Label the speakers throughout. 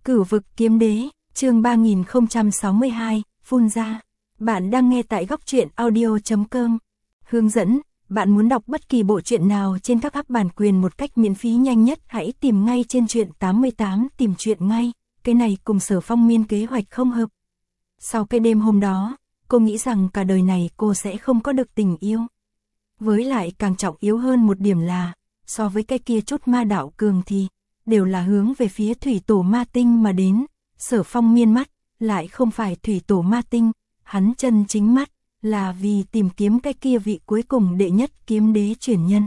Speaker 1: Cửu vực kiếm đế, chương 3062, phun ra. Bạn đang nghe tại góc truyện audio.com. Hướng dẫn, bạn muốn đọc bất kỳ bộ truyện nào trên các app bản quyền một cách miễn phí nhanh nhất, hãy tìm ngay trên truyện 88, tìm truyện ngay. Cái này cùng Sở Phong Miên kế hoạch không hợp. Sau cái đêm hôm đó, cô nghĩ rằng cả đời này cô sẽ không có được tình yêu. Với lại càng trọng yếu hơn một điểm là, so với cái kia chút ma đạo cường thì đều là hướng về phía thủy tổ ma tinh mà đến. Sở Phong Miên mắt lại không phải thủy tổ ma tinh, hắn chân chính mắt là vì tìm kiếm cái kia vị cuối cùng đệ nhất kiếm đế truyền nhân.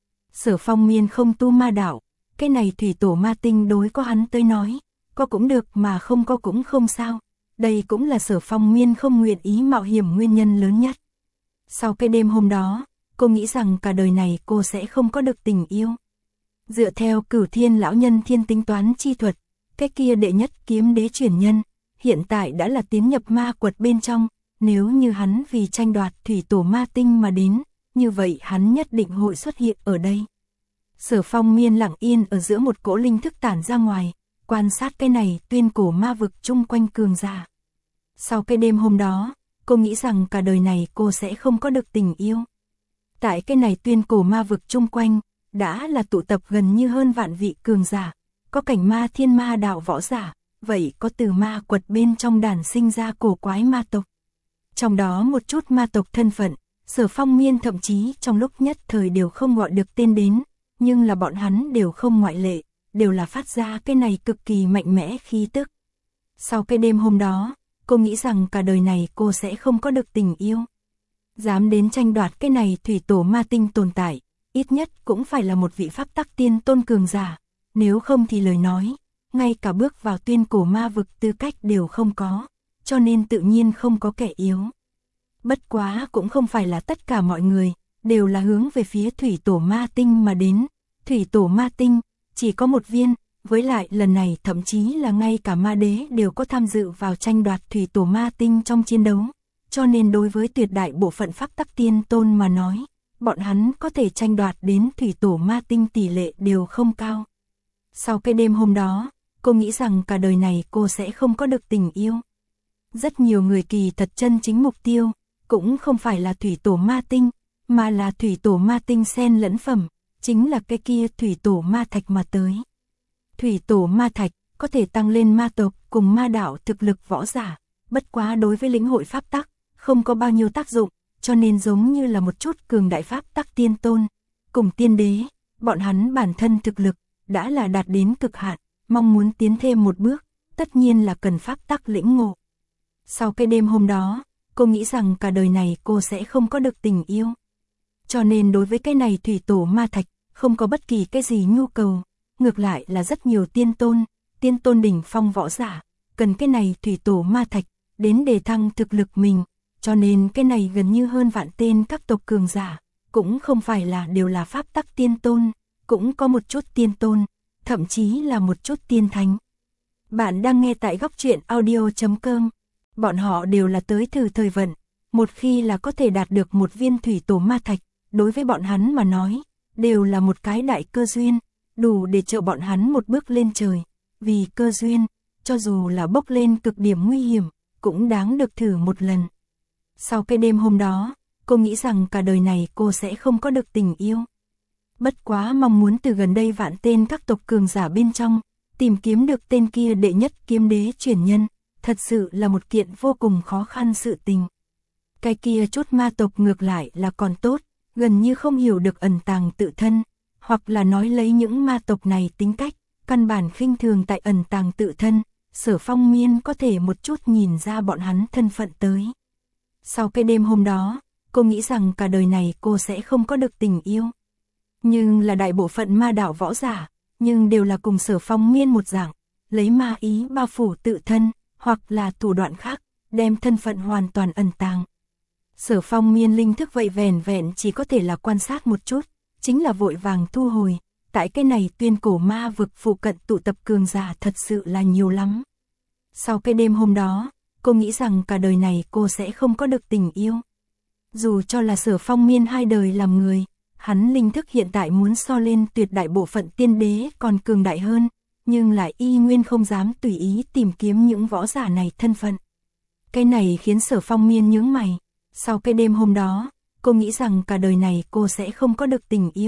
Speaker 1: Sở Phong Miên không tu ma đạo, cái này thủy tổ ma tinh đối có hắn tới nói, có cũng được mà không có cũng không sao. Đây cũng là Sở Phong Miên không nguyện ý mạo hiểm nguyên nhân lớn nhất. Sau cái đêm hôm đó, cô nghĩ rằng cả đời này cô sẽ không có được tình yêu. Dựa theo Cửu Thiên lão nhân thiên tính toán chi thuật, cái kia đệ nhất kiếm đế truyền nhân, hiện tại đã là tiến nhập ma quật bên trong, nếu như hắn vì tranh đoạt thủy tổ ma tinh mà đến, như vậy hắn nhất định hội xuất hiện ở đây. Sở Phong Miên lặng yên ở giữa một cỗ linh thức tản ra ngoài, quan sát cái này tuyên cổ ma vực chung quanh cường giả. Sau cái đêm hôm đó, cô nghĩ rằng cả đời này cô sẽ không có được tình yêu. Tại cái này tuyên cổ ma vực chung quanh, đã là tụ tập gần như hơn vạn vị cường giả, có cảnh ma thiên ma đạo võ giả, vậy có từ ma quật bên trong đàn sinh ra cổ quái ma tộc. Trong đó một chút ma tộc thân phận, Sở Phong Miên thậm chí trong lúc nhất thời đều không gọi được tên đến, nhưng là bọn hắn đều không ngoại lệ, đều là phát ra cái này cực kỳ mạnh mẽ khí tức. Sau cái đêm hôm đó, cô nghĩ rằng cả đời này cô sẽ không có được tình yêu. Dám đến tranh đoạt cái này thủy tổ ma tinh tồn tại, ít nhất cũng phải là một vị pháp tắc tiên tôn cường giả, nếu không thì lời nói, ngay cả bước vào tuyên cổ ma vực tư cách đều không có, cho nên tự nhiên không có kẻ yếu. Bất quá cũng không phải là tất cả mọi người, đều là hướng về phía thủy tổ ma tinh mà đến, thủy tổ ma tinh, chỉ có một viên, với lại lần này thậm chí là ngay cả ma đế đều có tham dự vào tranh đoạt thủy tổ ma tinh trong chiến đấu, cho nên đối với tuyệt đại bộ phận pháp tắc tiên tôn mà nói, bọn hắn có thể tranh đoạt đến thủy tổ ma tinh tỷ lệ đều không cao. Sau cái đêm hôm đó, cô nghĩ rằng cả đời này cô sẽ không có được tình yêu. Rất nhiều người kỳ thật chân chính mục tiêu, cũng không phải là thủy tổ ma tinh, mà là thủy tổ ma tinh xen lẫn phẩm, chính là cái kia thủy tổ ma thạch mà tới. Thủy tổ ma thạch có thể tăng lên ma tộc cùng ma đạo thực lực võ giả, bất quá đối với lĩnh hội pháp tắc, không có bao nhiêu tác dụng, cho nên giống như là một chút cường đại pháp tắc tiên tôn, cùng tiên đế, bọn hắn bản thân thực lực, đã là đạt đến cực hạn, mong muốn tiến thêm một bước, tất nhiên là cần pháp tắc lĩnh ngộ. Sau cái đêm hôm đó, cô nghĩ rằng cả đời này cô sẽ không có được tình yêu. Cho nên đối với cái này thủy tổ ma thạch, không có bất kỳ cái gì nhu cầu, ngược lại là rất nhiều tiên tôn đỉnh phong võ giả, cần cái này thủy tổ ma thạch, đến đề thăng thực lực mình, cho nên cái này gần như hơn vạn tên các tộc cường giả, cũng không phải là đều là pháp tắc tiên tôn, cũng có một chút tiên tôn, thậm chí là một chút tiên thánh. Bạn đang nghe tại góc truyện audio.com, bọn họ đều là tới thử thời vận, một khi là có thể đạt được một viên thủy tổ ma thạch, đối với bọn hắn mà nói, đều là một cái đại cơ duyên, đủ để trợ bọn hắn một bước lên trời, vì cơ duyên, cho dù là bốc lên cực điểm nguy hiểm, cũng đáng được thử một lần. Sau cái đêm hôm đó, cô nghĩ rằng cả đời này cô sẽ không có được tình yêu. Bất quá mong muốn từ gần đây vạn tên các tộc cường giả bên trong, tìm kiếm được tên kia đệ nhất kiếm đế truyền nhân, thật sự là một kiện vô cùng khó khăn sự tình. Cái kia chút ma tộc ngược lại là còn tốt, gần như không hiểu được ẩn tàng tự thân, hoặc là nói lấy những ma tộc này tính cách, căn bản khinh thường tại ẩn tàng tự thân, Sở Phong Miên có thể một chút nhìn ra bọn hắn thân phận tới. Sau cái đêm hôm đó, cô nghĩ rằng cả đời này cô sẽ không có được tình yêu. Nhưng là đại bộ phận ma đạo võ giả, nhưng đều là cùng Sở Phong Miên một dạng, lấy ma ý bao phủ tự thân, hoặc là thủ đoạn khác, đem thân phận hoàn toàn ẩn tàng. Sở Phong Miên linh thức vậy vẻn vẹn chỉ có thể là quan sát một chút, chính là vội vàng thu hồi, tại cái này tuyên cổ ma vực phụ cận tụ tập cường giả thật sự là nhiều lắm. Sau cái đêm hôm đó, cô nghĩ rằng cả đời này cô sẽ không có được tình yêu. Dù cho là Sở Phong Miên hai đời làm người, hắn linh thức hiện tại muốn so lên tuyệt đại bộ phận tiên đế còn cường đại hơn, nhưng lại y nguyên không dám tùy ý tìm kiếm những võ giả này thân phận. Cái này khiến Sở Phong Miên nhướng mày. Sau cái đêm hôm đó, cô nghĩ rằng cả đời này cô sẽ không có được tình yêu.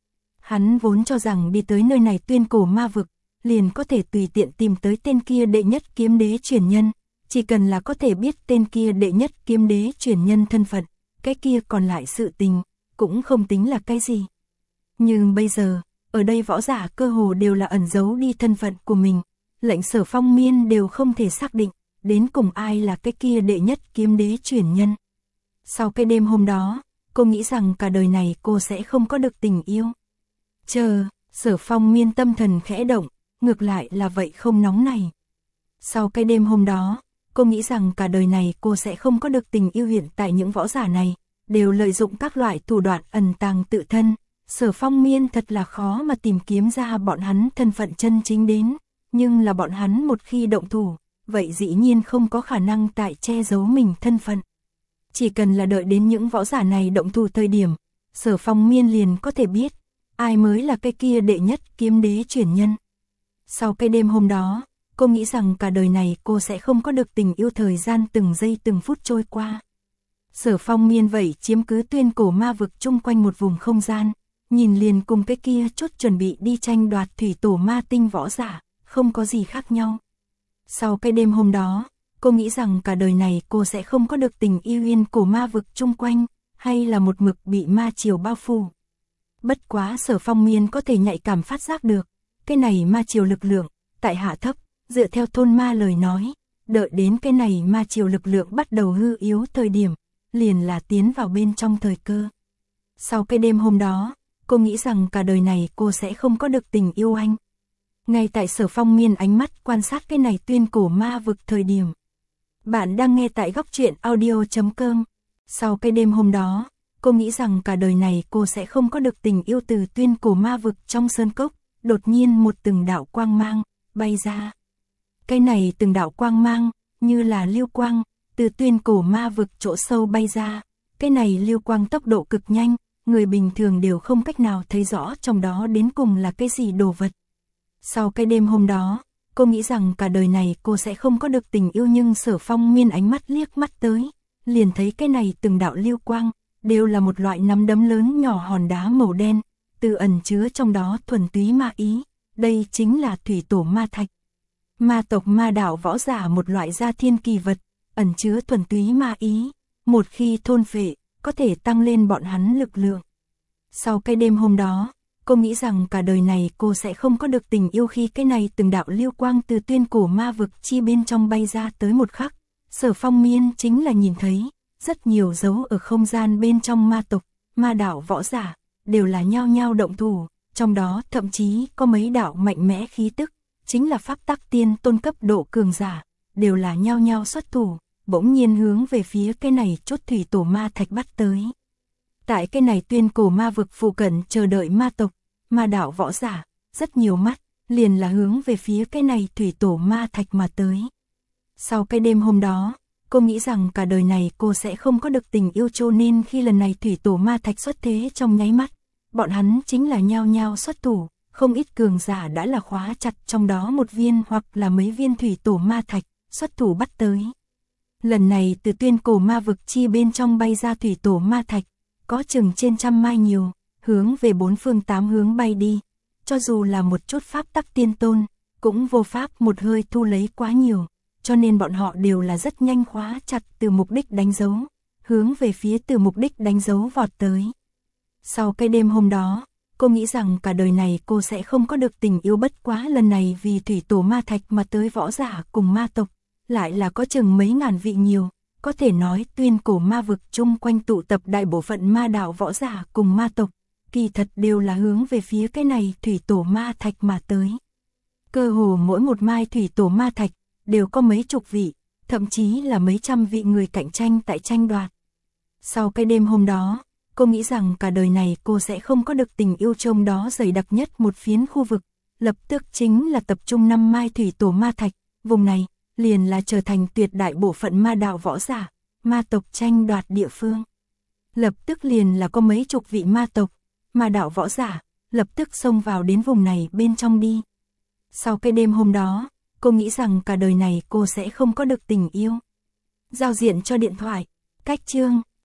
Speaker 1: Hắn vốn cho rằng đi tới nơi này Tuyên Cổ Ma Vực, liền có thể tùy tiện tìm tới tên kia đệ nhất kiếm đế truyền nhân, chỉ cần là có thể biết tên kia đệ nhất kiếm đế truyền nhân thân phận, cái kia còn lại sự tình, cũng không tính là cái gì. Nhưng bây giờ, ở đây võ giả cơ hồ đều là ẩn giấu đi thân phận của mình, lệnh Sở Phong Miên đều không thể xác định, đến cùng ai là cái kia đệ nhất kiếm đế truyền nhân. Sau cái đêm hôm đó, cô nghĩ rằng cả đời này cô sẽ không có được tình yêu. Chờ, Sở Phong Miên tâm thần khẽ động, ngược lại là vậy không nóng này. Sau cái đêm hôm đó, cô nghĩ rằng cả đời này cô sẽ không có được tình yêu. Hiện tại những võ giả này, đều lợi dụng các loại thủ đoạn ẩn tàng tự thân. Sở Phong Miên thật là khó mà tìm kiếm ra bọn hắn thân phận chân chính đến, nhưng là bọn hắn một khi động thủ, vậy dĩ nhiên không có khả năng tại che giấu mình thân phận. Chỉ cần là đợi đến những võ giả này động thủ thời điểm, Sở Phong Miên liền có thể biết, ai mới là cái kia đệ nhất kiếm đế truyền nhân. Sau cái đêm hôm đó, cô nghĩ rằng cả đời này cô sẽ không có được tình yêu. Thời gian từng giây từng phút trôi qua. Sở Phong Miên vậy chiếm cứ Tuyên Cổ Ma Vực chung quanh một vùng không gian, nhìn liền cùng cái kia chốt chuẩn bị đi tranh đoạt thủy tổ ma tinh võ giả, không có gì khác nhau. Sau cái đêm hôm đó, cô nghĩ rằng cả đời này cô sẽ không có được tình yêu. Yên Cổ Ma Vực chung quanh, hay là một mực bị ma triều bao phủ. Bất quá Sở Phong Miên có thể nhạy cảm phát giác được, cái này ma triều lực lượng, tại hạ thấp, dựa theo thôn ma lời nói, đợi đến cái này ma triều lực lượng bắt đầu hư yếu thời điểm, liền là tiến vào bên trong thời cơ. Sau cái đêm hôm đó, cô nghĩ rằng cả đời này cô sẽ không có được tình yêu anh. Ngay tại Sở Phong Miên ánh mắt quan sát cái này Tuyên Cổ Ma Vực thời điểm. Bạn đang nghe tại góc truyện audio.com. Sau cái đêm hôm đó, cô nghĩ rằng cả đời này cô sẽ không có được tình yêu. Từ Tuyên Cổ Ma Vực trong sơn cốc, đột nhiên một từng đạo quang mang bay ra. Cái này từng đạo quang mang như là lưu quang từ Tuyên Cổ Ma Vực chỗ sâu bay ra. Cái này lưu quang tốc độ cực nhanh, người bình thường đều không cách nào thấy rõ trong đó đến cùng là cái gì đồ vật. Sau cái đêm hôm đó, cô nghĩ rằng cả đời này cô sẽ không có được tình yêu. Nhưng Sở Phong Miên ánh mắt liếc mắt tới, liền thấy cái này từng đạo lưu quang đều là một loại nắm đấm lớn nhỏ hòn đá màu đen, từ ẩn chứa trong đó thuần túy ma ý. Đây chính là thủy tổ ma thạch. Ma tộc ma đạo võ giả một loại gia thiên kỳ vật, ẩn chứa thuần túy ma ý, một khi thôn phệ, có thể tăng lên bọn hắn lực lượng. Sau cái đêm hôm đó, cô nghĩ rằng cả đời này cô sẽ không có được tình yêu. Khi cái này từng đạo lưu quang từ Tuyên Cổ Ma Vực chi bên trong bay ra tới một khắc, Sở Phong Miên chính là nhìn thấy, rất nhiều dấu ở không gian bên trong ma tộc, ma đạo võ giả, đều là nhao nhao động thủ, trong đó thậm chí có mấy đạo mạnh mẽ khí tức, chính là pháp tắc tiên tôn cấp độ cường giả, đều là nhao nhao xuất thủ, bỗng nhiên hướng về phía cái này chốt thủy tổ ma thạch bắt tới. Tại cái này Tuyên Cổ Ma Vực phụ cận chờ đợi ma tộc, ma đạo võ giả, rất nhiều mắt, liền là hướng về phía cái này thủy tổ ma thạch mà tới. Sau cái đêm hôm đó, cô nghĩ rằng cả đời này cô sẽ không có được tình yêu. Cho nên khi lần này thủy tổ ma thạch xuất thế trong nháy mắt, bọn hắn chính là nhao nhao xuất thủ, không ít cường giả đã là khóa chặt trong đó một viên hoặc là mấy viên thủy tổ ma thạch, xuất thủ bắt tới. Lần này từ Tuyên Cổ Ma Vực chi bên trong bay ra thủy tổ ma thạch, có chừng trên 100 mai nhiều, hướng về 4 phương 8 hướng bay đi. Cho dù là một chút pháp tắc tiên tôn, cũng vô pháp một hơi thu lấy quá nhiều, cho nên bọn họ đều là rất nhanh khóa chặt từ mục đích đánh dấu, hướng về phía từ mục đích đánh dấu vọt tới. Sau cái đêm hôm đó, cô nghĩ rằng cả đời này cô sẽ không có được tình yêu. Bất quá lần này vì thủy tổ ma thạch mà tới võ giả cùng ma tộc, lại là có chừng mấy ngàn vị nhiều, có thể nói Tuyên Cổ Ma Vực chung quanh tụ tập đại bộ phận ma đạo võ giả cùng ma tộc, kỳ thật đều là hướng về phía cái này thủy tổ ma thạch mà tới. Cơ hồ mỗi một mai thủy tổ ma thạch, đều có mấy chục vị, thậm chí là mấy trăm vị người cạnh tranh tại tranh đoạt. Sau cái đêm hôm đó, cô nghĩ rằng cả đời này cô sẽ không có được tình yêu. Trong đó dày đặc nhất một phiến khu vực, lập tức chính là tập trung 5 mai thủy tổ ma thạch, vùng này liền là trở thành tuyệt đại bộ phận ma đạo võ giả, ma tộc tranh đoạt địa phương. Lập tức liền là có mấy chục vị ma tộc, ma đạo võ giả, lập tức xông vào đến vùng này bên trong đi. Sau cái đêm hôm đó, cô nghĩ rằng cả đời này cô sẽ không có được tình yêu. Giao diện cho điện thoại. Cách chương